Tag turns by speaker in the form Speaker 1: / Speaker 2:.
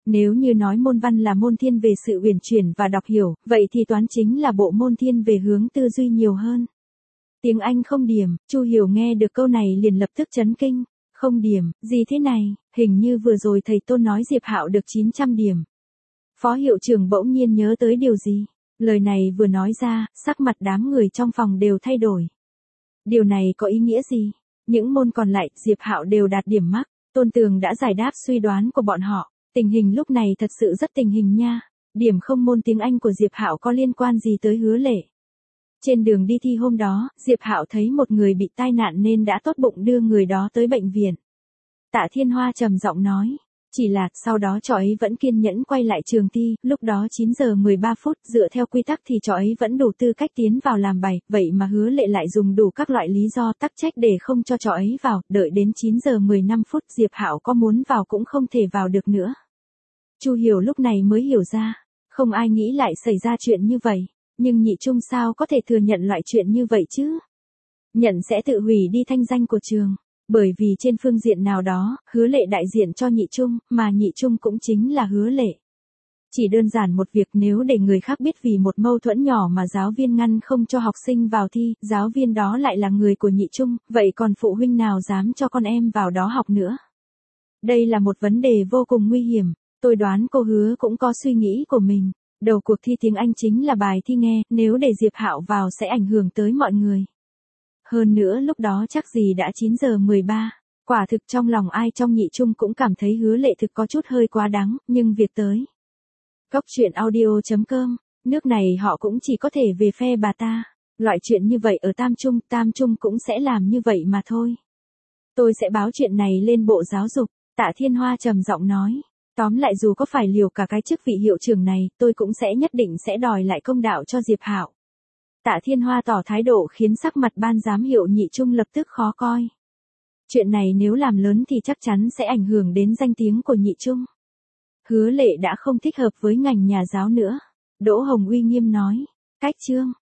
Speaker 1: Nếu như nói môn văn là môn thiên về sự uyển chuyển và đọc hiểu, vậy thì toán chính là bộ môn thiên về hướng tư duy nhiều hơn. Tiếng Anh không điểm, Chu Hiểu nghe được câu này liền lập tức chấn kinh. Không điểm, gì thế này, hình như vừa rồi thầy Tôn nói Diệp Hạo được 900 điểm. Phó hiệu trưởng bỗng nhiên nhớ tới điều gì. Lời này vừa nói ra, sắc mặt đám người trong phòng đều thay đổi. Điều này có ý nghĩa gì? Những môn còn lại, Diệp Hạo đều đạt điểm mắc. Tôn Tường đã giải đáp suy đoán của bọn họ. Tình hình lúc này thật sự rất tình hình nha. Điểm không môn tiếng Anh của Diệp Hạo có liên quan gì tới Hứa Lệ? Trên đường đi thi hôm đó, Diệp Hạo thấy một người bị tai nạn nên đã tốt bụng đưa người đó tới bệnh viện. Tạ Thiên Hoa trầm giọng nói. Chỉ là, sau đó trò ấy vẫn kiên nhẫn quay lại trường thi, lúc đó 9 giờ 13 phút, dựa theo quy tắc thì trò ấy vẫn đủ tư cách tiến vào làm bài, vậy mà Hứa Lệ lại dùng đủ các loại lý do tắc trách để không cho trò ấy vào, đợi đến 9 giờ 15 phút Diệp Hạo có muốn vào cũng không thể vào được nữa. Chu Hiểu lúc này mới hiểu ra, không ai nghĩ lại xảy ra chuyện như vậy, nhưng Nhị Trung sao có thể thừa nhận loại chuyện như vậy chứ? Nhận sẽ tự hủy đi thanh danh của trường. Bởi vì trên phương diện nào đó, Hứa Lệ đại diện cho Nhị Trung, mà Nhị Trung cũng chính là Hứa Lệ. Chỉ đơn giản một việc nếu để người khác biết vì một mâu thuẫn nhỏ mà giáo viên ngăn không cho học sinh vào thi, giáo viên đó lại là người của Nhị Trung, vậy còn phụ huynh nào dám cho con em vào đó học nữa? Đây là một vấn đề vô cùng nguy hiểm, tôi đoán cô Hứa cũng có suy nghĩ của mình. Đầu cuộc thi tiếng Anh chính là bài thi nghe, nếu để Diệp Hạo vào sẽ ảnh hưởng tới mọi người. Hơn nữa lúc đó chắc gì đã 9 giờ 13, quả thực trong lòng ai trong Nhị Trung cũng cảm thấy Hứa Lệ thực có chút hơi quá đáng, nhưng việc tới. Cốc truyện audio.com, nước này họ cũng chỉ có thể về phe bà ta, loại chuyện như vậy ở Tam Trung cũng sẽ làm như vậy mà thôi. Tôi sẽ báo chuyện này lên Bộ Giáo dục, Tạ Thiên Hoa trầm giọng nói. Tóm lại dù có phải liều cả cái chức vị hiệu trưởng này, tôi cũng sẽ nhất định sẽ đòi lại công đạo cho Diệp Hạo. Tạ Thiên Hoa tỏ thái độ khiến sắc mặt ban giám hiệu Nhị Trung lập tức khó coi. Chuyện này nếu làm lớn thì chắc chắn sẽ ảnh hưởng đến danh tiếng của Nhị Trung. Hứa Lệ đã không thích hợp với ngành nhà giáo nữa. Đỗ Hồng uy nghiêm nói. Cách chương.